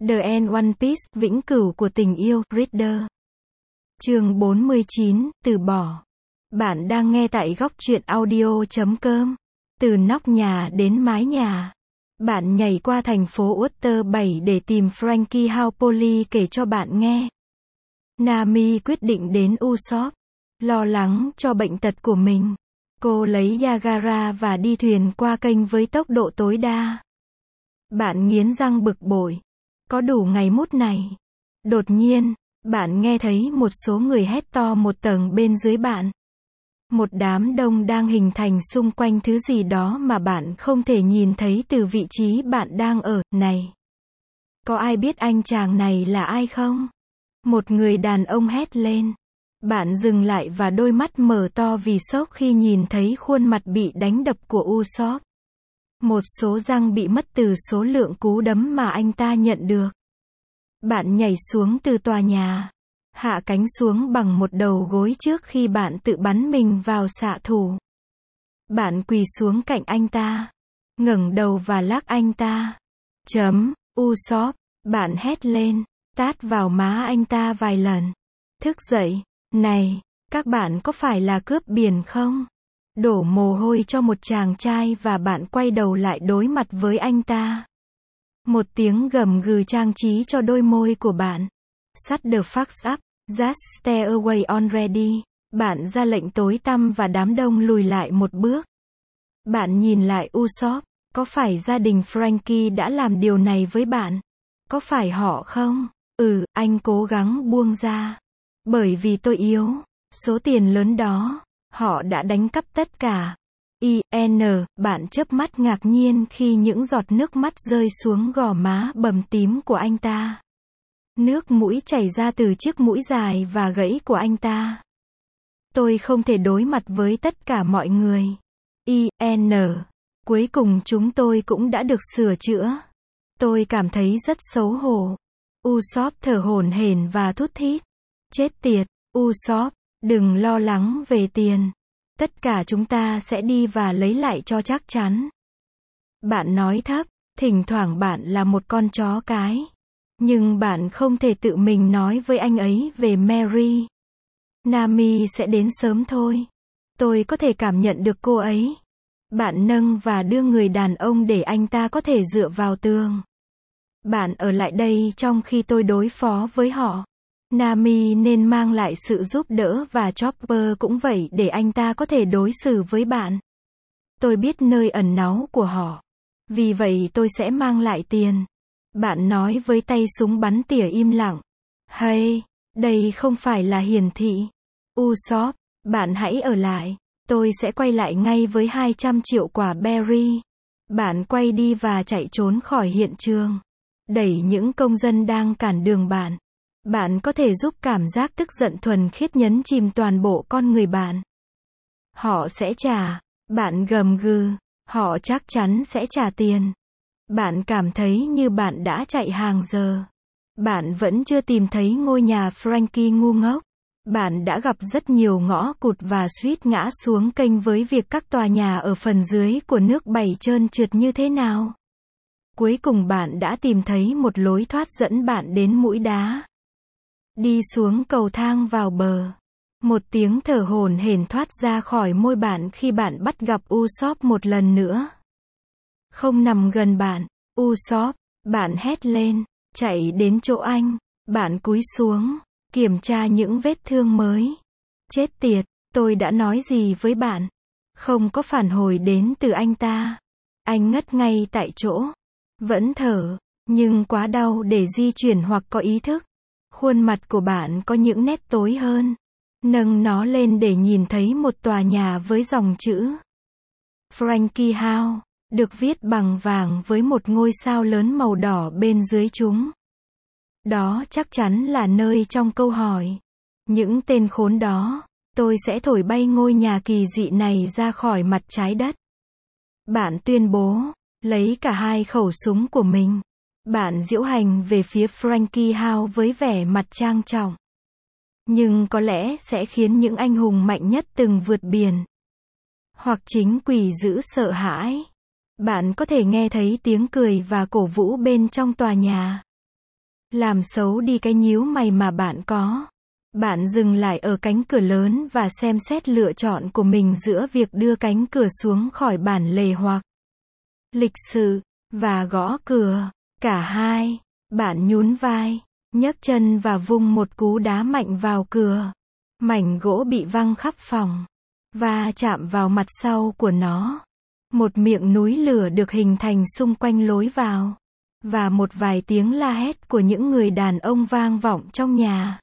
The End One Piece, vĩnh cửu của tình yêu, Reader. Chương 49, từ bỏ. Bạn đang nghe tại góc truyện audio.com. Từ nóc nhà đến mái nhà. Bạn nhảy qua thành phố Water 7 để tìm Frankie How Polly kể cho bạn nghe. Nami quyết định đến Usopp. Lo lắng cho bệnh tật của mình. Cô lấy Yagara và đi thuyền qua kênh với tốc độ tối đa. Bạn nghiến răng bực bội. Có đủ ngày mút này. Đột nhiên, bạn nghe thấy một số người hét to một tầng bên dưới bạn. Một đám đông đang hình thành xung quanh thứ gì đó mà bạn không thể nhìn thấy từ vị trí bạn đang ở. Này! Có ai biết anh chàng này là ai không? Một người đàn ông hét lên. Bạn dừng lại và đôi mắt mở to vì sốc khi nhìn thấy khuôn mặt bị đánh đập của Usopp. Một số răng bị mất từ số lượng cú đấm mà anh ta nhận được. Bạn nhảy xuống từ tòa nhà. Hạ cánh xuống bằng một đầu gối trước khi bạn tự bắn mình vào xạ thủ. Bạn quỳ xuống cạnh anh ta. Ngẩng đầu và lắc anh ta. Usopp, bạn hét lên. Tát vào má anh ta vài lần. Thức dậy. Này, các bạn có phải là cướp biển không? Đổ mồ hôi cho một chàng trai và bạn quay đầu lại đối mặt với anh ta. Một tiếng gầm gừ trang trí cho đôi môi của bạn. Shut the fuck up, just stay away already. Bạn ra lệnh tối tăm và đám đông lùi lại một bước. Bạn nhìn lại Usopp. Có phải gia đình Frankie đã làm điều này với bạn? Có phải họ không? Anh cố gắng buông ra. Bởi vì tôi yếu. Số tiền lớn đó. Họ đã đánh cắp tất cả. Bạn chớp mắt ngạc nhiên khi những giọt nước mắt rơi xuống gò má bầm tím của anh ta. Nước mũi chảy ra từ chiếc mũi dài và gãy của anh ta. Tôi không thể đối mặt với tất cả mọi người. Cuối cùng chúng tôi cũng đã được sửa chữa. Tôi cảm thấy rất xấu hổ. Usopp thở hổn hển và thút thít. Chết tiệt, Usopp, đừng lo lắng về tiền. Tất cả chúng ta sẽ đi và lấy lại cho chắc chắn. Bạn nói thấp, thỉnh thoảng bạn là một con chó cái. Nhưng bạn không thể tự mình nói với anh ấy về Mary. Nami sẽ đến sớm thôi. Tôi có thể cảm nhận được cô ấy. Bạn nâng và đưa người đàn ông để anh ta có thể dựa vào tường. Bạn ở lại đây trong khi tôi đối phó với họ. Nami nên mang lại sự giúp đỡ và Chopper cũng vậy để anh ta có thể đối xử với bạn. Tôi biết nơi ẩn náu của họ. Vì vậy tôi sẽ mang lại tiền. Bạn nói với tay súng bắn tỉa im lặng. Hey, đây không phải là hiển thị. Usopp, bạn hãy ở lại. Tôi sẽ quay lại ngay với 200 triệu quả berry. Bạn quay đi và chạy trốn khỏi hiện trường. Đẩy những công dân đang cản đường bạn. Bạn có thể giúp cảm giác tức giận thuần khiết nhấn chìm toàn bộ con người bạn. Họ sẽ trả. Bạn gầm gừ. Họ chắc chắn sẽ trả tiền. Bạn cảm thấy như bạn đã chạy hàng giờ. Bạn vẫn chưa tìm thấy ngôi nhà Frankie ngu ngốc. Bạn đã gặp rất nhiều ngõ cụt và suýt ngã xuống kênh với việc các tòa nhà ở phần dưới của nước Bảy trơn trượt như thế nào. Cuối cùng bạn đã tìm thấy một lối thoát dẫn bạn đến mũi đá. Đi xuống cầu thang vào bờ. Một tiếng thở hổn hển thoát ra khỏi môi bạn khi bạn bắt gặp Usopp một lần nữa. Không nằm gần bạn. Usopp, bạn hét lên. Chạy đến chỗ anh. Bạn cúi xuống. Kiểm tra những vết thương mới. Chết tiệt, tôi đã nói gì với bạn? Không có phản hồi đến từ anh ta. Anh ngất ngay tại chỗ. Vẫn thở, nhưng quá đau để di chuyển hoặc có ý thức. Khuôn mặt của bạn có những nét tối hơn. Nâng nó lên để nhìn thấy một tòa nhà với dòng chữ Frankie How, được viết bằng vàng với một ngôi sao lớn màu đỏ bên dưới chúng. Đó chắc chắn là nơi trong câu hỏi. Những tên khốn đó, tôi sẽ thổi bay ngôi nhà kỳ dị này ra khỏi mặt trái đất. Bạn tuyên bố, lấy cả hai khẩu súng của mình. Bạn diễu hành về phía Frankie How với vẻ mặt trang trọng. Nhưng có lẽ sẽ khiến những anh hùng mạnh nhất từng vượt biển. Hoặc chính quỷ dữ sợ hãi. Bạn có thể nghe thấy tiếng cười và cổ vũ bên trong tòa nhà. Làm xấu đi cái nhíu mày mà bạn có. Bạn dừng lại ở cánh cửa lớn và xem xét lựa chọn của mình giữa việc đưa cánh cửa xuống khỏi bản lề hoặc lịch sự, và gõ cửa. Cả hai. Bạn nhún vai, nhấc chân và vung một cú đá mạnh vào cửa. Mảnh gỗ bị văng khắp phòng, và chạm vào mặt sau của nó. Một miệng núi lửa được hình thành xung quanh lối vào. Và một vài tiếng la hét của những người đàn ông vang vọng trong nhà.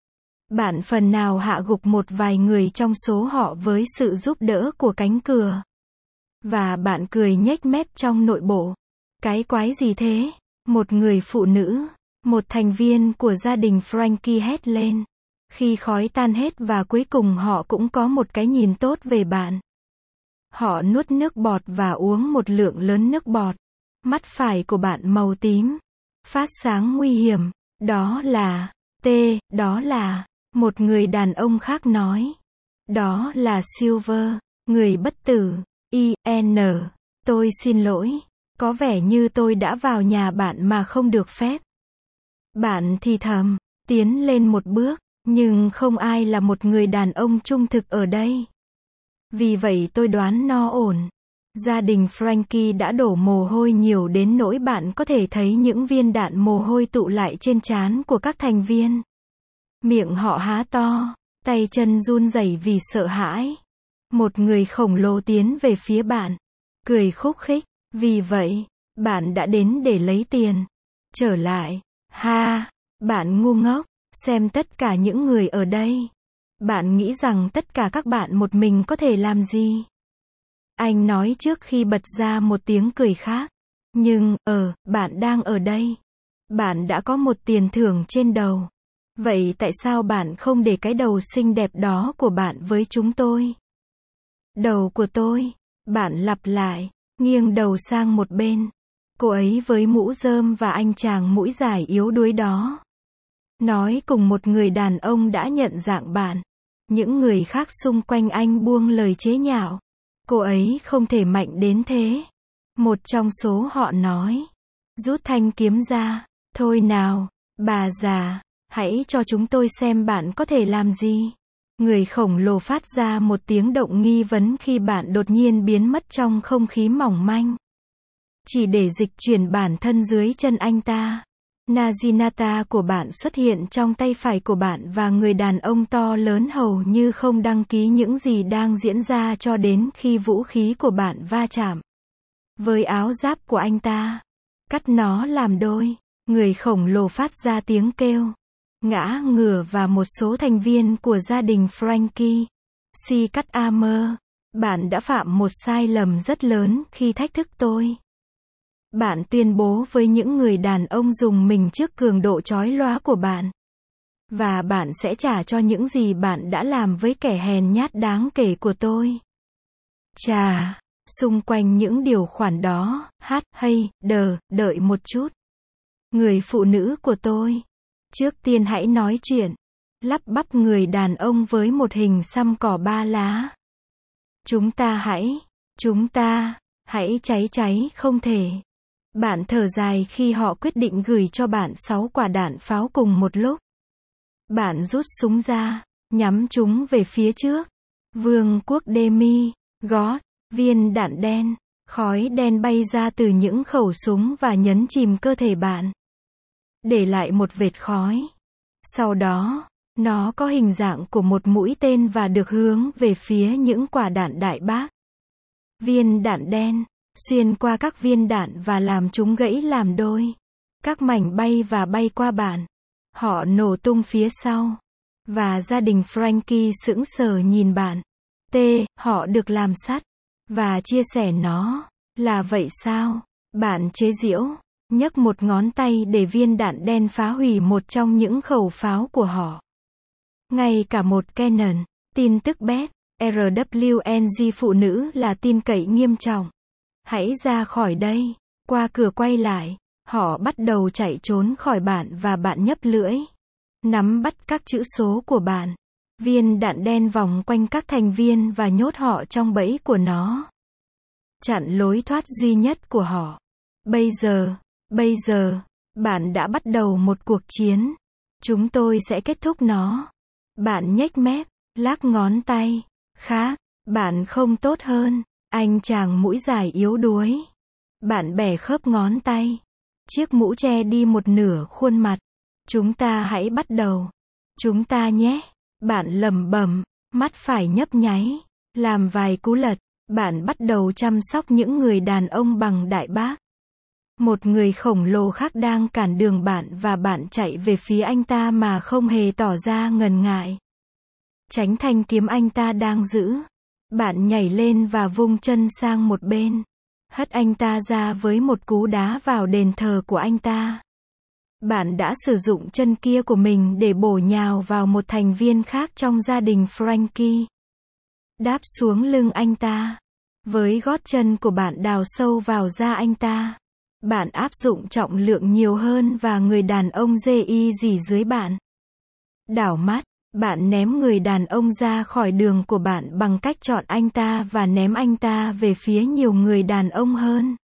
Bạn phần nào hạ gục một vài người trong số họ với sự giúp đỡ của cánh cửa. Và bạn cười nhếch mép trong nội bộ. Cái quái gì thế? Một người phụ nữ, một thành viên của gia đình Frankie hét lên. Khi khói tan hết và cuối cùng họ cũng có một cái nhìn tốt về bạn. Họ nuốt nước bọt và uống một lượng lớn nước bọt. Mắt phải của bạn màu tím. Phát sáng nguy hiểm. Đó là... đó là... Một người đàn ông khác nói. Đó là Silver, người bất tử. I.N. Tôi xin lỗi. Có vẻ như tôi đã vào nhà bạn mà không được phép. Bạn thì thầm, tiến lên một bước, nhưng không ai là một người đàn ông trung thực ở đây. Vì vậy tôi đoán nó ổn. Gia đình Frankie đã đổ mồ hôi nhiều đến nỗi bạn có thể thấy những viên đạn mồ hôi tụ lại trên trán của các thành viên. Miệng họ há to, tay chân run rẩy vì sợ hãi. Một người khổng lồ tiến về phía bạn, cười khúc khích. Vì vậy, bạn đã đến để lấy tiền. Trở lại. Ha, bạn ngu ngốc, xem tất cả những người ở đây. Bạn nghĩ rằng tất cả các bạn một mình có thể làm gì? Anh nói trước khi bật ra một tiếng cười khác. Nhưng, bạn đang ở đây. Bạn đã có một tiền thưởng trên đầu. Vậy tại sao bạn không để cái đầu xinh đẹp đó của bạn với chúng tôi? Đầu của tôi. Bạn lặp lại, nghiêng đầu sang một bên. Cô ấy với mũ rơm và anh chàng mũi dài yếu đuối đó. Nói cùng một người đàn ông đã nhận dạng bạn. Những người khác xung quanh anh buông lời chế nhạo. Cô ấy không thể mạnh đến thế. Một trong số họ nói. Rút thanh kiếm ra. Thôi nào, bà già, hãy cho chúng tôi xem bạn có thể làm gì. Người khổng lồ phát ra một tiếng động nghi vấn khi bạn đột nhiên biến mất trong không khí mỏng manh. Chỉ để dịch chuyển bản thân dưới chân anh ta. Naginata của bạn xuất hiện trong tay phải của bạn và người đàn ông to lớn hầu như không đăng ký những gì đang diễn ra cho đến khi vũ khí của bạn va chạm với áo giáp của anh ta. Cắt nó làm đôi. Người khổng lồ phát ra tiếng kêu. Ngã ngửa và một số thành viên của gia đình Frankie. Si cắt Amer. Bạn đã phạm một sai lầm rất lớn khi thách thức tôi. Bạn tuyên bố với những người đàn ông dùng mình trước cường độ chói lóa của bạn. Và bạn sẽ trả cho những gì bạn đã làm với kẻ hèn nhát đáng kể của tôi. Chà, xung quanh những điều khoản đó, đợi một chút. Người phụ nữ của tôi. Trước tiên hãy nói chuyện. Lắp bắp người đàn ông với một hình xăm cỏ ba lá. Chúng ta hãy cháy không thể. Bạn thở dài khi họ quyết định gửi cho bạn 6 quả đạn pháo cùng một lúc. Bạn rút súng ra, nhắm chúng về phía trước. Vương quốc Demi, gót, viên đạn đen, khói đen bay ra từ những khẩu súng và nhấn chìm cơ thể bạn. Để lại một vệt khói. Sau đó, nó có hình dạng của một mũi tên và được hướng về phía những quả đạn đại bác. Viên đạn đen xuyên qua các viên đạn và làm chúng gãy làm đôi. Các mảnh bay qua bạn. Họ nổ tung phía sau. Và gia đình Frankie sững sờ nhìn bạn. Họ được làm sắt. Và chia sẻ nó. Là vậy sao? Bạn chế giễu. Nhấc một ngón tay để viên đạn đen phá hủy một trong những khẩu pháo của họ. Ngay cả một Canon. Tin tức bét. RWNG phụ nữ là tin cậy nghiêm trọng. Hãy ra khỏi đây. Qua cửa quay lại. Họ bắt đầu chạy trốn khỏi bạn và bạn nhấp lưỡi. Nắm bắt các chữ số của bạn. Viên đạn đen vòng quanh các thành viên và nhốt họ trong bẫy của nó. Chặn lối thoát duy nhất của họ. Bây giờ, Bạn đã bắt đầu một cuộc chiến. Chúng tôi sẽ kết thúc nó. Bạn nhếch mép, lắc ngón tay. Khác, bạn không tốt hơn. Anh chàng mũi dài yếu đuối. Bạn bẻ khớp ngón tay. Chiếc mũ che đi một nửa khuôn mặt. Chúng ta hãy bắt đầu. Chúng ta nhé. Bạn lẩm bẩm, mắt phải nhấp nháy. Làm vài cú lật. Bạn bắt đầu chăm sóc những người đàn ông bằng đại bác. Một người khổng lồ khác đang cản đường bạn và bạn chạy về phía anh ta mà không hề tỏ ra ngần ngại. Tránh thanh kiếm anh ta đang giữ. Bạn nhảy lên và vung chân sang một bên. Hất anh ta ra với một cú đá vào đền thờ của anh ta. Bạn đã sử dụng chân kia của mình để bổ nhào vào một thành viên khác trong gia đình Frankie. Đáp xuống lưng anh ta. Với gót chân của bạn đào sâu vào da anh ta. Bạn áp dụng trọng lượng nhiều hơn và người đàn ông dê dỉ dưới bạn. Đảo mắt, bạn ném người đàn ông ra khỏi đường của bạn bằng cách chọn anh ta và ném anh ta về phía nhiều người đàn ông hơn.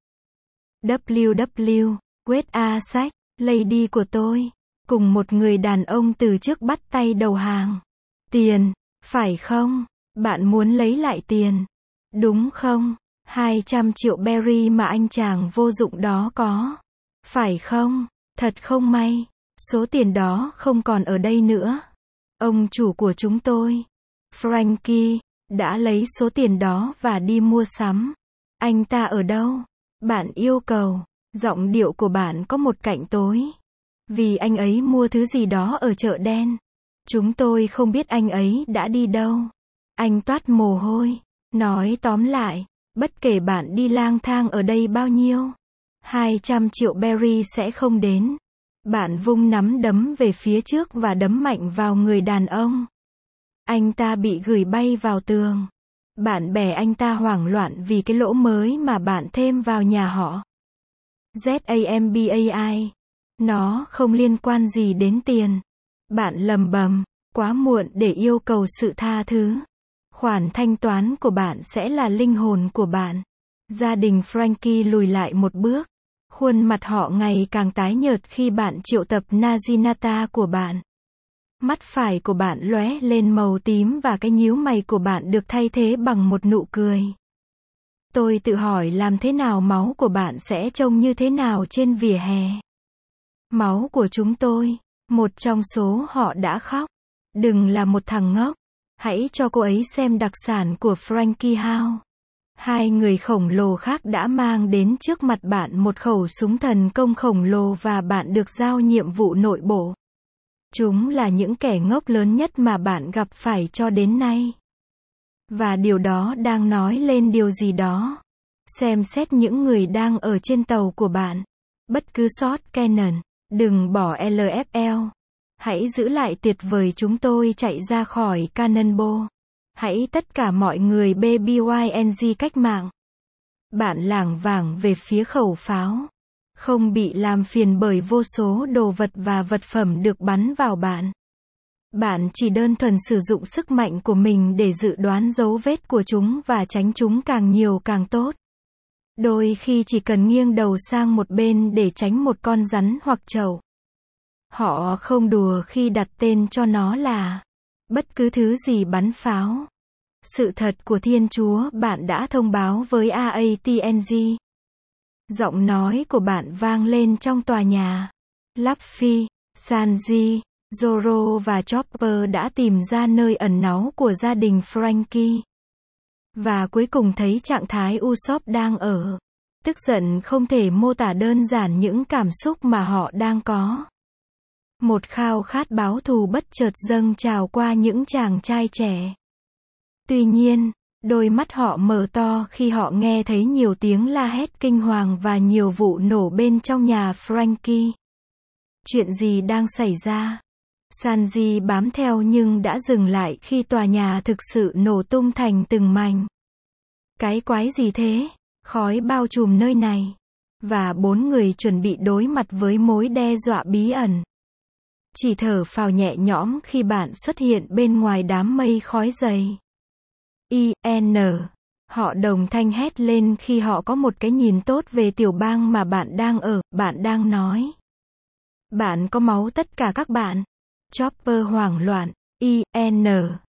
WW, Wait a sec, Lady của tôi. Cùng một người đàn ông từ trước bắt tay đầu hàng. Tiền, phải không? Bạn muốn lấy lại tiền. Đúng không? 200 triệu berry mà anh chàng vô dụng đó có. Phải không? Thật không may. Số tiền đó không còn ở đây nữa. Ông chủ của chúng tôi, Frankie, đã lấy số tiền đó và đi mua sắm. Anh ta ở đâu? Bạn yêu cầu. Giọng điệu của bạn có một cạnh tối. Vì anh ấy mua thứ gì đó ở chợ đen. Chúng tôi không biết anh ấy đã đi đâu. Anh toát mồ hôi. Nói tóm lại, bất kể bạn đi lang thang ở đây bao nhiêu, 200 triệu berry sẽ không đến. Bạn vung nắm đấm về phía trước và đấm mạnh vào người đàn ông. Anh ta bị gửi bay vào tường. Bạn bẻ anh ta hoảng loạn vì cái lỗ mới mà bạn thêm vào nhà họ. ZAMBAI. Nó không liên quan gì đến tiền. Bạn lầm bầm, quá muộn để yêu cầu sự tha thứ. Khoản thanh toán của bạn sẽ là linh hồn của bạn. Gia đình Frankie lùi lại một bước. Khuôn mặt họ ngày càng tái nhợt khi bạn triệu tập Naginata của bạn. Mắt phải của bạn lóe lên màu tím và cái nhíu mày của bạn được thay thế bằng một nụ cười. Tôi tự hỏi làm thế nào máu của bạn sẽ trông như thế nào trên vỉa hè. Máu của chúng tôi. Một trong số họ đã khóc. Đừng là một thằng ngốc. Hãy cho cô ấy xem đặc sản của Frankie House. Hai người khổng lồ khác đã mang đến trước mặt bạn một khẩu súng thần công khổng lồ và bạn được giao nhiệm vụ nội bộ. Chúng là những kẻ ngốc lớn nhất mà bạn gặp phải cho đến nay. Và điều đó đang nói lên điều gì đó. Xem xét những người đang ở trên tàu của bạn. Bất cứ short cannon, đừng bỏ LFL. Hãy giữ lại tuyệt vời chúng tôi chạy ra khỏi Cannonball. Hãy tất cả mọi người BBYNG cách mạng. Bạn lảng vảng về phía khẩu pháo. Không bị làm phiền bởi vô số đồ vật và vật phẩm được bắn vào bạn. Bạn chỉ đơn thuần sử dụng sức mạnh của mình để dự đoán dấu vết của chúng và tránh chúng càng nhiều càng tốt. Đôi khi chỉ cần nghiêng đầu sang một bên để tránh một con rắn hoặc trâu. Họ không đùa khi đặt tên cho nó là bất cứ thứ gì bắn pháo. Sự thật của Thiên Chúa bạn đã thông báo với AATNG. Giọng nói của bạn vang lên trong tòa nhà. Luffy, Sanji, Zoro và Chopper đã tìm ra nơi ẩn náu của gia đình Frankie. Và cuối cùng thấy trạng thái Usopp đang ở. Tức giận không thể mô tả đơn giản những cảm xúc mà họ đang có. Một khao khát báo thù bất chợt dâng trào qua những chàng trai trẻ. Tuy nhiên, đôi mắt họ mở to khi họ nghe thấy nhiều tiếng la hét kinh hoàng và nhiều vụ nổ bên trong nhà Frankie. Chuyện gì đang xảy ra? Sanji bám theo nhưng đã dừng lại khi tòa nhà thực sự nổ tung thành từng mảnh. Cái quái gì thế? Khói bao trùm nơi này. Và bốn người chuẩn bị đối mặt với mối đe dọa bí ẩn. Chỉ thở phào nhẹ nhõm khi bạn xuất hiện bên ngoài đám mây khói dày. IN. Họ đồng thanh hét lên khi họ có một cái nhìn tốt về tiểu bang mà bạn đang ở, bạn đang nói. Bạn có máu tất cả các bạn. Chopper hoảng loạn. I.N.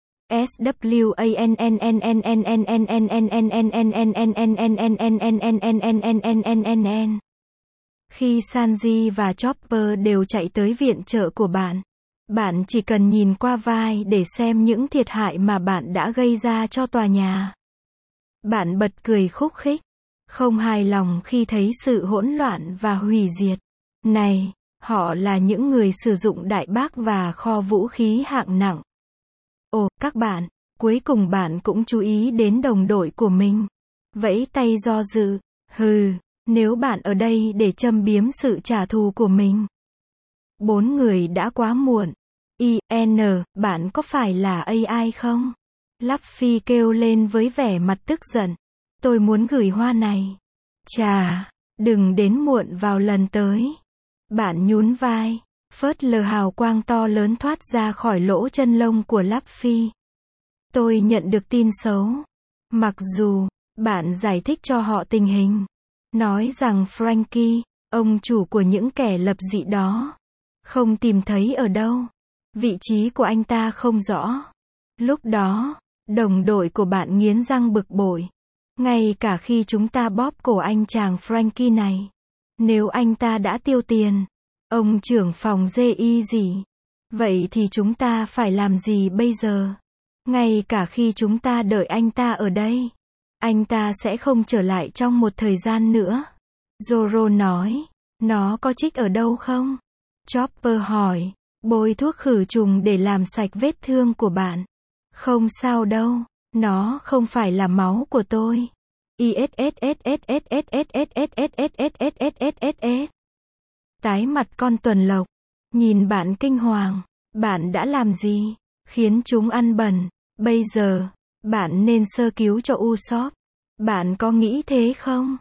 Khi Sanji và Chopper đều chạy tới viện trợ của bạn, bạn chỉ cần nhìn qua vai để xem những thiệt hại mà bạn đã gây ra cho tòa nhà. Bạn bật cười khúc khích, không hài lòng khi thấy sự hỗn loạn và hủy diệt. Này, họ là những người sử dụng đại bác và kho vũ khí hạng nặng. Ồ, các bạn, cuối cùng bạn cũng chú ý đến đồng đội của mình. Vẫy tay do dự. Hừ, nếu bạn ở đây để châm biếm sự trả thù của mình. 4 người đã quá muộn. I.N. Bạn có phải là AI không? Luffy kêu lên với vẻ mặt tức giận. Tôi muốn gửi hoa này. Chà, đừng đến muộn vào lần tới. Bạn nhún vai. Phớt lờ hào quang to lớn thoát ra khỏi lỗ chân lông của Luffy. Tôi nhận được tin xấu. Mặc dù, bạn giải thích cho họ tình hình. Nói rằng Frankie, ông chủ của những kẻ lập dị đó, không tìm thấy ở đâu. Vị trí của anh ta không rõ. Lúc đó, đồng đội của bạn nghiến răng bực bội. Ngay cả khi chúng ta bóp cổ anh chàng Frankie này. Nếu anh ta đã tiêu tiền, ông trưởng phòng GI gì? Vậy thì chúng ta phải làm gì bây giờ? Ngay cả khi chúng ta đợi anh ta ở đây, anh ta sẽ không trở lại trong một thời gian nữa. Zoro nói, nó có trích ở đâu không? Chopper hỏi, bôi thuốc khử trùng để làm sạch vết thương của bạn. Không sao đâu, nó không phải là máu của tôi. Tái mặt con tuần lộc, nhìn bạn kinh hoàng, bạn đã làm gì? Khiến chúng ăn bẩn, bây giờ, bạn nên sơ cứu cho Usopp. Bạn có nghĩ thế không?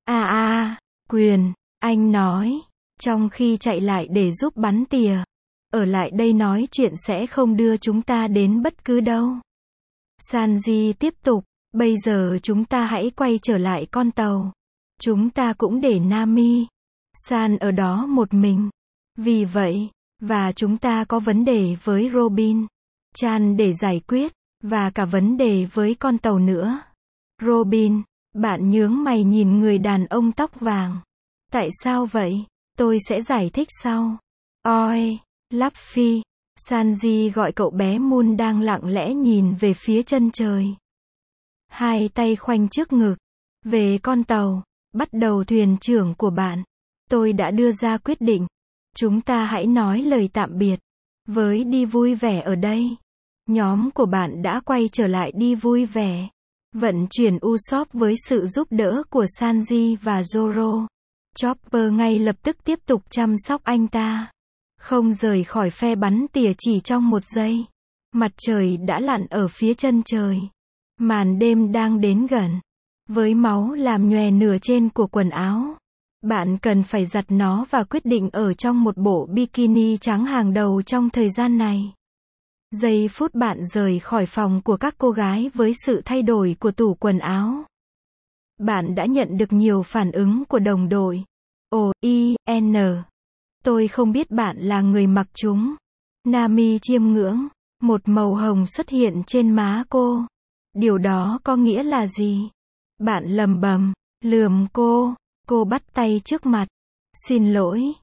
Quyền, anh nói, trong khi chạy lại để giúp bắn tỉa. Ở lại đây nói chuyện sẽ không đưa chúng ta đến bất cứ đâu. Sanji tiếp tục, bây giờ chúng ta hãy quay trở lại con tàu. Chúng ta cũng để Nami San ở đó một mình. Vì vậy, và chúng ta có vấn đề với Robin Chan để giải quyết, và cả vấn đề với con tàu nữa. Robin, bạn nhướng mày nhìn người đàn ông tóc vàng. Tại sao vậy? Tôi sẽ giải thích sau. Oi, Luffy. Sanji gọi cậu bé Moon đang lặng lẽ nhìn về phía chân trời. Hai tay khoanh trước ngực. Về con tàu, bắt đầu thuyền trưởng của bạn. Tôi đã đưa ra quyết định. Chúng ta hãy nói lời tạm biệt. Với đi vui vẻ ở đây. Nhóm của bạn đã quay trở lại đi vui vẻ. Vận chuyển Usopp với sự giúp đỡ của Sanji và Zoro. Chopper ngay lập tức tiếp tục chăm sóc anh ta. Không rời khỏi phe bắn tỉa chỉ trong 1 giây. Mặt trời đã lặn ở phía chân trời. Màn đêm đang đến gần. Với máu làm nhòe nửa trên của quần áo. Bạn cần phải giặt nó và quyết định ở trong một bộ bikini trắng hàng đầu trong thời gian này. Giây phút bạn rời khỏi phòng của các cô gái với sự thay đổi của tủ quần áo. Bạn đã nhận được nhiều phản ứng của đồng đội. O.I.N. Tôi không biết bạn là người mặc chúng. Nami chiêm ngưỡng. Một màu hồng xuất hiện trên má cô. Điều đó có nghĩa là gì? Bạn lầm bầm, lườm cô. Cô bắt tay trước mặt. Xin lỗi.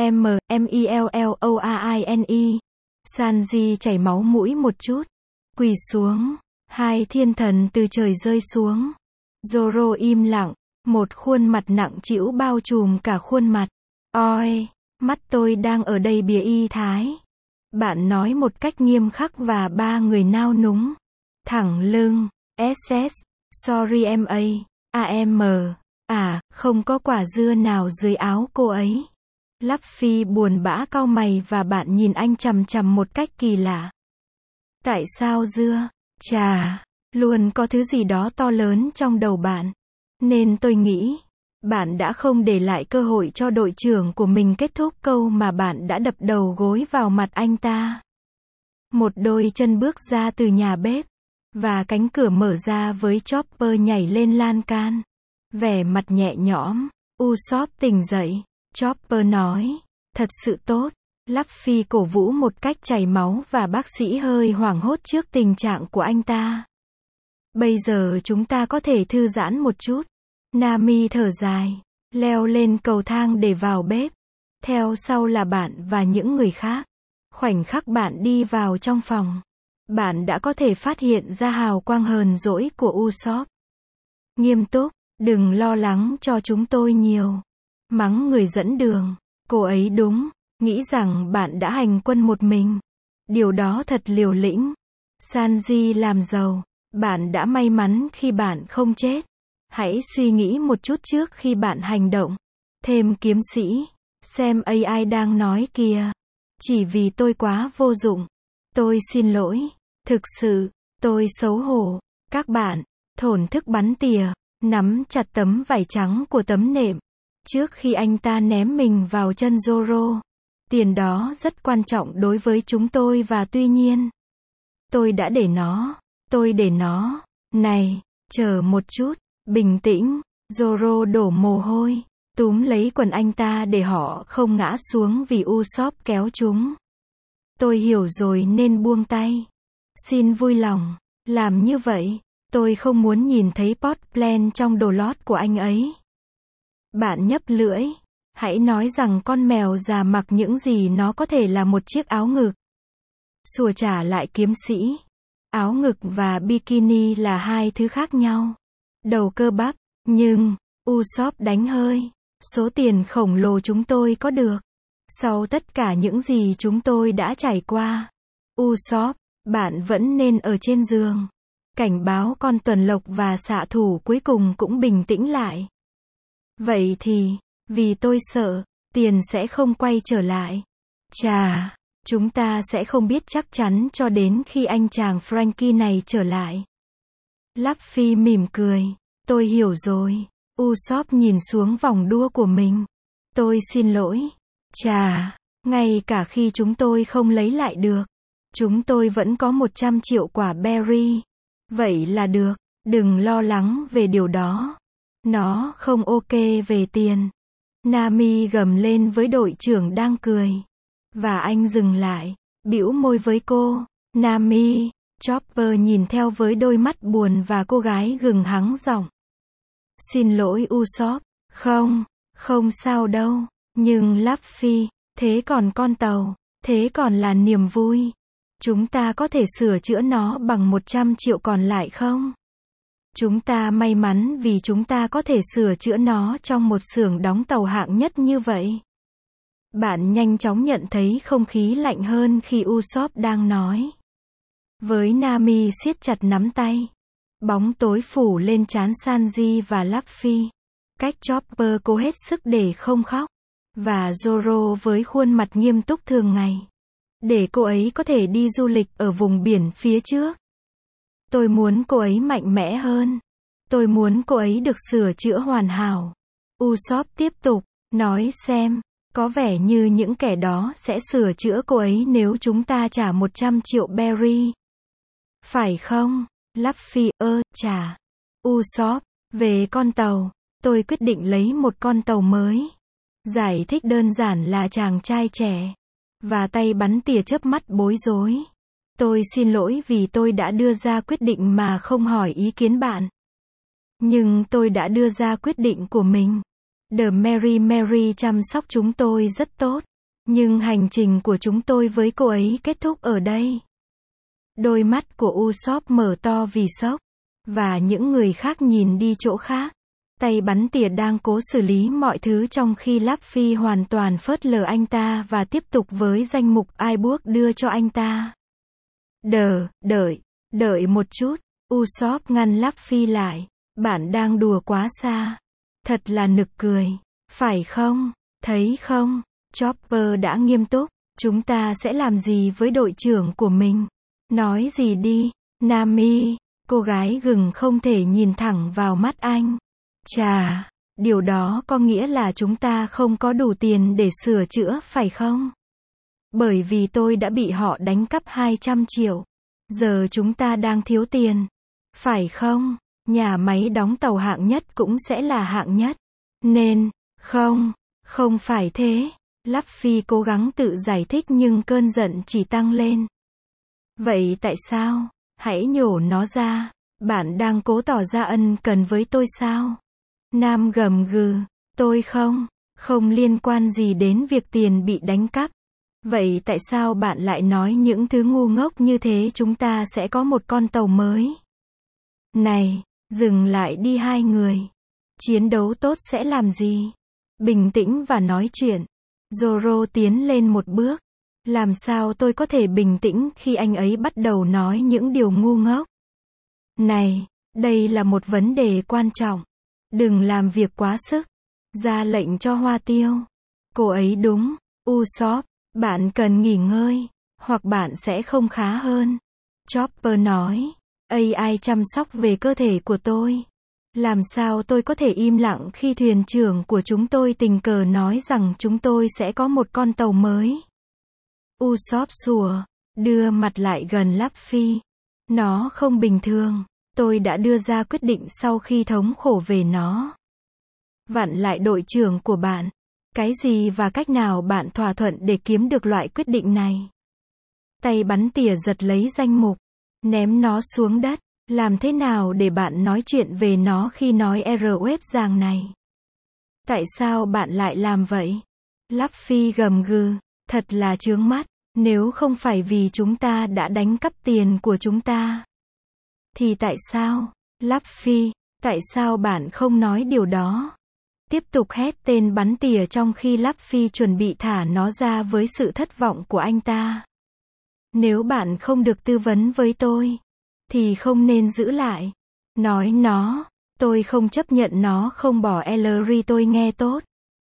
Mellowine. Sanji chảy máu mũi một chút. Quỳ xuống. Hai thiên thần từ trời rơi xuống. Zoro im lặng. Một khuôn mặt nặng trĩu bao trùm cả khuôn mặt. Oi, mắt tôi đang ở đây bìa y thái. Bạn nói một cách nghiêm khắc và 3 người nao núng. Thẳng lưng. SS. Sorry MA. AM. Không có quả dưa nào dưới áo cô ấy. Luffy buồn bã cau mày và bạn nhìn anh chằm chằm một cách kỳ lạ. Tại sao dưa? Chà, luôn có thứ gì đó to lớn trong đầu bạn. Nên tôi nghĩ, bạn đã không để lại cơ hội cho đội trưởng của mình kết thúc câu mà bạn đã đập đầu gối vào mặt anh ta. Một đôi chân bước ra từ nhà bếp, và cánh cửa mở ra với Chopper nhảy lên lan can. Vẻ mặt nhẹ nhõm, Usopp tỉnh dậy. Chopper nói, thật sự tốt. Luffy cổ vũ một cách chảy máu và bác sĩ hơi hoảng hốt trước tình trạng của anh ta. Bây giờ chúng ta có thể thư giãn một chút. Nami thở dài, leo lên cầu thang để vào bếp. Theo sau là bạn và những người khác. Khoảnh khắc bạn đi vào trong phòng, bạn đã có thể phát hiện ra hào quang hờn dỗi của Usopp. Nghiêm túc, đừng lo lắng cho chúng tôi nhiều. Mắng người dẫn đường, cô ấy đúng, nghĩ rằng bạn đã hành quân một mình. Điều đó thật liều lĩnh. Sanji làm giàu, bạn đã may mắn khi bạn không chết. Hãy suy nghĩ một chút trước khi bạn hành động. Thêm kiếm sĩ, xem AI đang nói kìa. Chỉ vì tôi quá vô dụng. Tôi xin lỗi. Thực sự, tôi xấu hổ. Các bạn, thổn thức bắn tỉa, nắm chặt tấm vải trắng của tấm nệm. Trước khi anh ta ném mình vào chân Zoro. Tiền đó rất quan trọng đối với chúng tôi và tuy nhiên. Tôi để nó. Này, chờ một chút, bình tĩnh. Zoro đổ mồ hôi, túm lấy quần anh ta để họ không ngã xuống vì Usopp kéo chúng. Tôi hiểu rồi nên buông tay. Xin vui lòng, làm như vậy. Tôi không muốn nhìn thấy Potplan trong đồ lót của anh ấy. Bạn nhấp lưỡi. Hãy nói rằng con mèo già mặc những gì nó có thể là một chiếc áo ngực. Xùa trả lại kiếm sĩ. Áo ngực và bikini là hai thứ khác nhau. Đầu cơ bắp, nhưng, Usopp đánh hơi. Số tiền khổng lồ chúng tôi có được. Sau tất cả những gì chúng tôi đã trải qua. Usopp, bạn vẫn nên ở trên giường. Cảnh báo con tuần lộc và xạ thủ cuối cùng cũng bình tĩnh lại. Vậy thì, vì tôi sợ, tiền sẽ không quay trở lại. Chà, chúng ta sẽ không biết chắc chắn cho đến khi anh chàng Frankie này trở lại. Luffy mỉm cười. Tôi hiểu rồi. Usopp nhìn xuống vòng đua của mình. Tôi xin lỗi. Chà, ngay cả khi chúng tôi không lấy lại được, chúng tôi vẫn có 100 triệu quả berry. Vậy là được, đừng lo lắng về điều đó. Nó không ok về tiền. Nami gầm lên với đội trưởng đang cười. Và anh dừng lại, bĩu môi với cô. Nami, Chopper nhìn theo với đôi mắt buồn và cô gái gừng hắng giọng. Xin lỗi Usopp, không sao đâu. Nhưng Luffy, thế còn con tàu, thế còn là niềm vui. Chúng ta có thể sửa chữa nó bằng 100 triệu còn lại không? Chúng ta may mắn vì chúng ta có thể sửa chữa nó trong một xưởng đóng tàu hạng nhất như vậy. Bạn nhanh chóng nhận thấy không khí lạnh hơn khi Usopp đang nói. Với Nami siết chặt nắm tay. Bóng tối phủ lên trán Sanji và Luffy. Cách Chopper cố hết sức để không khóc. Và Zoro với khuôn mặt nghiêm túc thường ngày. Để cô ấy có thể đi du lịch ở vùng biển phía trước. Tôi muốn cô ấy mạnh mẽ hơn. Tôi muốn cô ấy được sửa chữa hoàn hảo. Usopp tiếp tục, nói xem, có vẻ như những kẻ đó sẽ sửa chữa cô ấy nếu chúng ta trả 100 triệu berry. Phải không? Luffy, trả. Usopp, về con tàu, tôi quyết định lấy một con tàu mới. Giải thích đơn giản là chàng trai trẻ. Và tay bắn tỉa chớp mắt bối rối. Tôi xin lỗi vì tôi đã đưa ra quyết định mà không hỏi ý kiến bạn. Nhưng tôi đã đưa ra quyết định của mình. The Mary Mary chăm sóc chúng tôi rất tốt. Nhưng hành trình của chúng tôi với cô ấy kết thúc ở đây. Đôi mắt của Usopp mở to vì sốc. Và những người khác nhìn đi chỗ khác. Tay bắn tỉa đang cố xử lý mọi thứ trong khi Luffy hoàn toàn phớt lờ anh ta và tiếp tục với danh mục iBook đưa cho anh ta. Đợi một chút. Usopp ngăn Luffy lại. Bạn đang đùa quá xa. Thật là nực cười. Phải không? Thấy không? Chopper đã nghiêm túc. Chúng ta sẽ làm gì với đội trưởng của mình? Nói gì đi, Nami. Cô gái gừng không thể nhìn thẳng vào mắt anh. Chà, điều đó có nghĩa là chúng ta không có đủ tiền để sửa chữa phải không? Bởi vì tôi đã bị họ đánh cắp 200 triệu. Giờ chúng ta đang thiếu tiền. Phải không? Nhà máy đóng tàu hạng nhất cũng sẽ là hạng nhất. Nên, không phải thế. Luffy cố gắng tự giải thích nhưng cơn giận chỉ tăng lên. Vậy tại sao? Hãy nhổ nó ra. Bạn đang cố tỏ ra ân cần với tôi sao? Nam gầm gừ. Tôi không liên quan gì đến việc tiền bị đánh cắp. Vậy tại sao bạn lại nói những thứ ngu ngốc như thế? Chúng ta sẽ có một con tàu mới. Này, dừng lại đi hai người. Chiến đấu tốt sẽ làm gì? Bình tĩnh và nói chuyện. Zoro tiến lên một bước. Làm sao tôi có thể bình tĩnh khi anh ấy bắt đầu nói những điều ngu ngốc? Này, đây là một vấn đề quan trọng. Đừng làm việc quá sức. Ra lệnh cho Hoa Tiêu. Cô ấy đúng. Usopp, bạn cần nghỉ ngơi, hoặc bạn sẽ không khá hơn. Chopper nói. AI chăm sóc về cơ thể của tôi. Làm sao tôi có thể im lặng khi thuyền trưởng của chúng tôi tình cờ nói rằng chúng tôi sẽ có một con tàu mới? Usopp sủa, đưa mặt lại gần Luffy. Nó không bình thường. Tôi đã đưa ra quyết định sau khi thống khổ về nó. Vặn lại đội trưởng của bạn. Cái gì và cách nào bạn thỏa thuận để kiếm được loại quyết định này? Tay bắn tỉa giật lấy danh mục. Ném nó xuống đất. Làm thế nào để bạn nói chuyện về nó khi nói R-web giang này? Tại sao bạn lại làm vậy? Luffy gầm gừ. Thật là chướng mắt. Nếu không phải vì chúng ta đã đánh cắp tiền của chúng ta. Thì tại sao? Luffy, tại sao bạn không nói điều đó? Tiếp tục hét tên bắn tỉa trong khi Luffy chuẩn bị thả nó ra với sự thất vọng của anh ta. Nếu bạn không được tư vấn với tôi, thì không nên giữ lại. Nói nó, tôi không chấp nhận nó không bỏ Ellery tôi nghe tốt.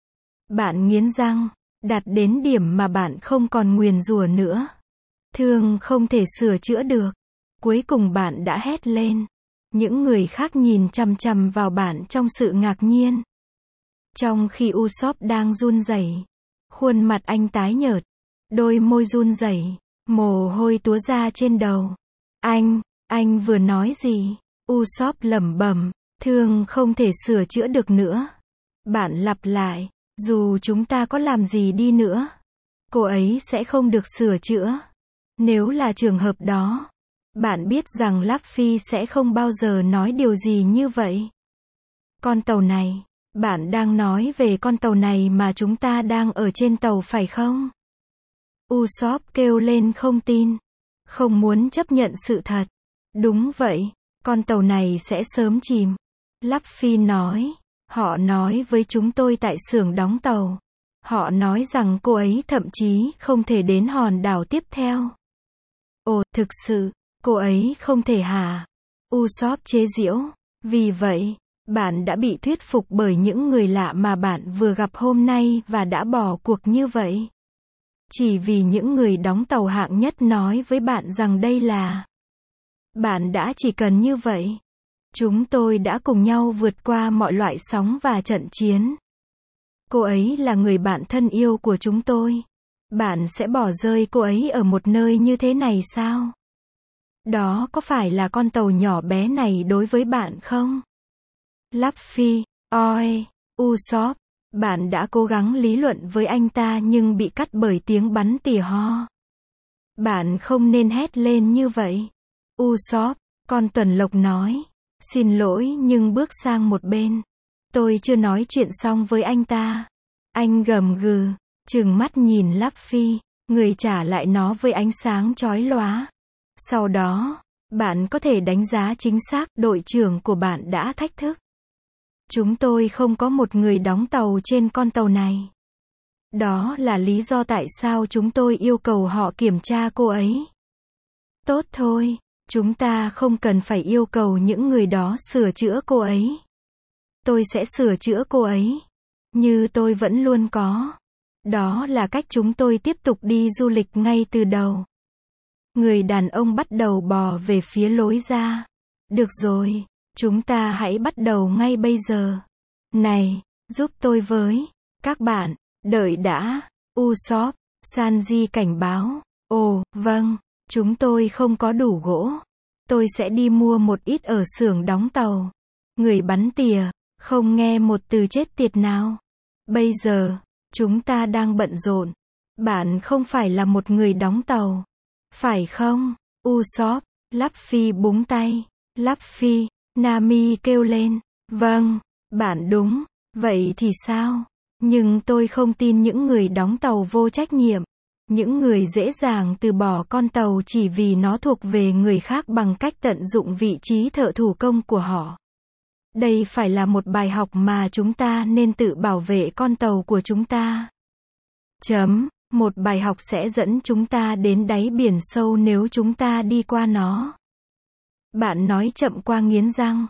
Bạn nghiến răng, đạt đến điểm mà bạn không còn nguyền rủa nữa. Thương không thể sửa chữa được. Cuối cùng bạn đã hét lên. Những người khác nhìn chằm chằm vào bạn trong sự ngạc nhiên. Trong khi Usopp đang run rẩy, khuôn mặt anh tái nhợt, đôi môi run rẩy, mồ hôi túa ra trên đầu. Anh vừa nói gì? Usopp lẩm bẩm, thương không thể sửa chữa được nữa. Bạn lặp lại, dù chúng ta có làm gì đi nữa, cô ấy sẽ không được sửa chữa. Nếu là trường hợp đó, bạn biết rằng Luffy sẽ không bao giờ nói điều gì như vậy. Con tàu này, bạn đang nói về con tàu này mà chúng ta đang ở trên tàu phải không? Usopp kêu lên không tin, không muốn chấp nhận sự thật. Đúng vậy, con tàu này sẽ sớm chìm. Luffy nói, họ nói với chúng tôi tại xưởng đóng tàu. Họ nói rằng cô ấy thậm chí không thể đến hòn đảo tiếp theo. Ồ, thực sự, cô ấy không thể hả? Usopp chế giễu. Vì vậy, bạn đã bị thuyết phục bởi những người lạ mà bạn vừa gặp hôm nay và đã bỏ cuộc như vậy. Chỉ vì những người đóng tàu hạng nhất nói với bạn rằng đây là. Bạn đã chỉ cần như vậy. Chúng tôi đã cùng nhau vượt qua mọi loại sóng và trận chiến. Cô ấy là người bạn thân yêu của chúng tôi. Bạn sẽ bỏ rơi cô ấy ở một nơi như thế này sao? Đó có phải là con tàu nhỏ bé này đối với bạn không? Luffy, oi, Usopp, bạn đã cố gắng lý luận với anh ta nhưng bị cắt bởi tiếng bắn tỉa ho. Bạn không nên hét lên như vậy. Usopp, con tuần lộc nói. Xin lỗi nhưng bước sang một bên. Tôi chưa nói chuyện xong với anh ta. Anh gầm gừ, trừng mắt nhìn Luffy, người trả lại nó với ánh sáng chói lóa. Sau đó, bạn có thể đánh giá chính xác đội trưởng của bạn đã thách thức. Chúng tôi không có một người đóng tàu trên con tàu này. Đó là lý do tại sao chúng tôi yêu cầu họ kiểm tra cô ấy. Tốt thôi, chúng ta không cần phải yêu cầu những người đó sửa chữa cô ấy. Tôi sẽ sửa chữa cô ấy. Như tôi vẫn luôn có. Đó là cách chúng tôi tiếp tục đi du lịch ngay từ đầu. Người đàn ông bắt đầu bò về phía lối ra. Được rồi, chúng ta hãy bắt đầu ngay bây giờ. Này, giúp tôi với. Các bạn, đợi đã. Usopp, Sanji cảnh báo. Ồ, vâng, chúng tôi không có đủ gỗ. Tôi sẽ đi mua một ít ở xưởng đóng tàu. Người bắn tỉa, không nghe một từ chết tiệt nào. Bây giờ, Chúng ta đang bận rộn. Bạn không phải là một người đóng tàu. Phải không? Usopp, Luffy búng tay. Luffy, Nami kêu lên. Vâng, bạn đúng. Vậy thì sao? Nhưng tôi không tin những người đóng tàu vô trách nhiệm. Những người dễ dàng từ bỏ con tàu chỉ vì nó thuộc về người khác bằng cách tận dụng vị trí thợ thủ công của họ. Đây phải là một bài học mà chúng ta nên tự bảo vệ con tàu của chúng ta. Một bài học sẽ dẫn chúng ta đến đáy biển sâu nếu chúng ta đi qua nó. Bạn nói chậm qua nghiến răng.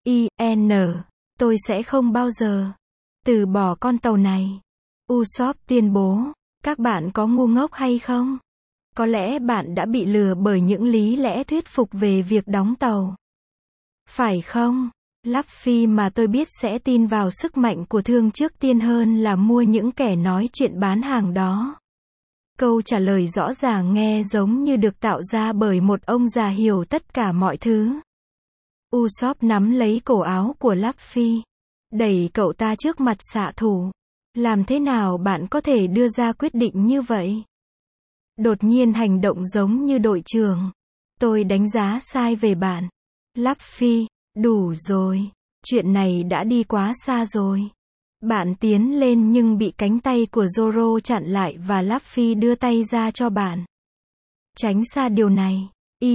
Tôi sẽ không bao giờ từ bỏ con tàu này. Usopp tuyên bố. Các bạn có ngu ngốc hay không? Có lẽ bạn đã bị lừa bởi những lý lẽ thuyết phục về việc đóng tàu. Phải không? Luffy mà tôi biết sẽ tin vào sức mạnh của thương trước tiên hơn là mua những kẻ nói chuyện bán hàng đó. Câu trả lời rõ ràng nghe giống như được tạo ra bởi một ông già hiểu tất cả mọi thứ. Usopp nắm lấy cổ áo của Luffy, đẩy cậu ta trước mặt xạ thủ. Làm thế nào bạn có thể đưa ra quyết định như vậy? Đột nhiên hành động giống như đội trưởng. Tôi đánh giá sai về bạn. Luffy, đủ rồi. Chuyện này đã đi quá xa rồi. Bạn tiến lên nhưng bị cánh tay của Zoro chặn lại và Luffy đưa tay ra cho bạn. Tránh xa điều này.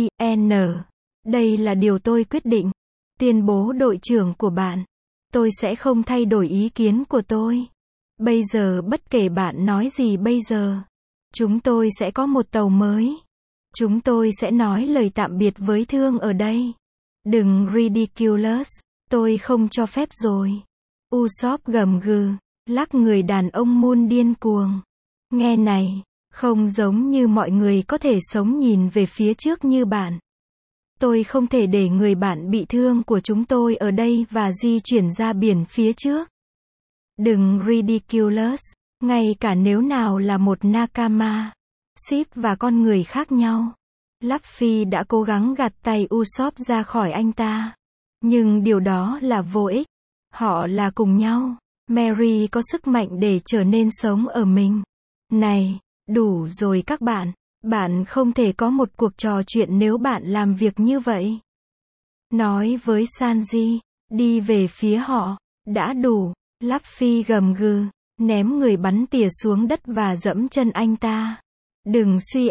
Đây là điều tôi quyết định. Tuyên bố đội trưởng của bạn. Tôi sẽ không thay đổi ý kiến của tôi. Bây giờ bất kể bạn nói gì bây giờ, chúng tôi sẽ có một tàu mới. Chúng tôi sẽ nói lời tạm biệt với thương ở đây. Đừng ridiculous, tôi không cho phép rồi. Usopp gầm gừ, lắc người đàn ông Moon điên cuồng. Nghe này, không giống như mọi người có thể sống nhìn về phía trước như bạn. Tôi không thể để người bạn bị thương của chúng tôi ở đây và di chuyển ra biển phía trước. Đừng ridiculous, ngay cả nếu nào là một nakama, ship và con người khác nhau. Luffy đã cố gắng gạt tay Usopp ra khỏi anh ta. Nhưng điều đó là vô ích. Họ là cùng nhau. Mary có sức mạnh để trở nên sống ở mình. Này, đủ rồi các bạn. Bạn không thể có một cuộc trò chuyện nếu bạn làm việc như vậy. Nói với Sanji, đi về phía họ. Đã đủ. Luffy gầm gừ, ném người bắn tỉa xuống đất và dẫm chân anh ta. Đừng suy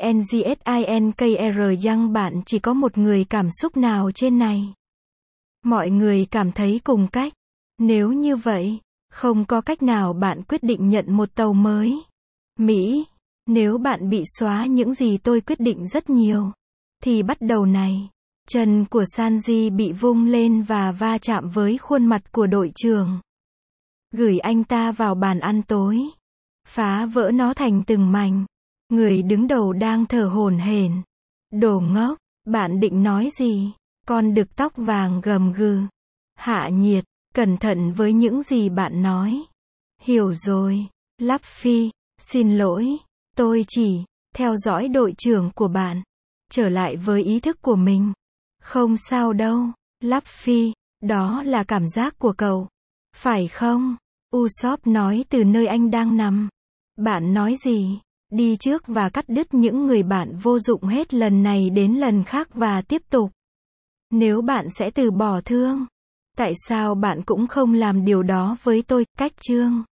ngsinkr Young, bạn chỉ có một người cảm xúc nào trên này. Mọi người cảm thấy cùng cách. Nếu như vậy, không có cách nào bạn quyết định nhận một tàu mới. Mỹ, nếu bạn bị xóa những gì tôi quyết định rất nhiều, thì bắt đầu này. Chân của Sanji bị vung lên và va chạm với khuôn mặt của đội trưởng. Gửi anh ta vào bàn ăn tối. Phá vỡ nó thành từng mảnh. Người đứng đầu đang thở hổn hển. Đồ ngốc, bạn định nói gì? Con đực tóc vàng gầm gừ. Hạ nhiệt, cẩn thận với những gì bạn nói. Hiểu rồi. Luffy, xin lỗi. Tôi chỉ theo dõi đội trưởng của bạn. Trở lại với ý thức của mình. Không sao đâu. Luffy, đó là cảm giác của cậu. Phải không? Usopp nói từ nơi anh đang nằm. Bạn nói gì? Đi trước và cắt đứt những người bạn vô dụng hết lần này đến lần khác và tiếp tục. Nếu bạn sẽ từ bỏ thương, tại sao bạn cũng không làm điều đó với tôi? Cách chương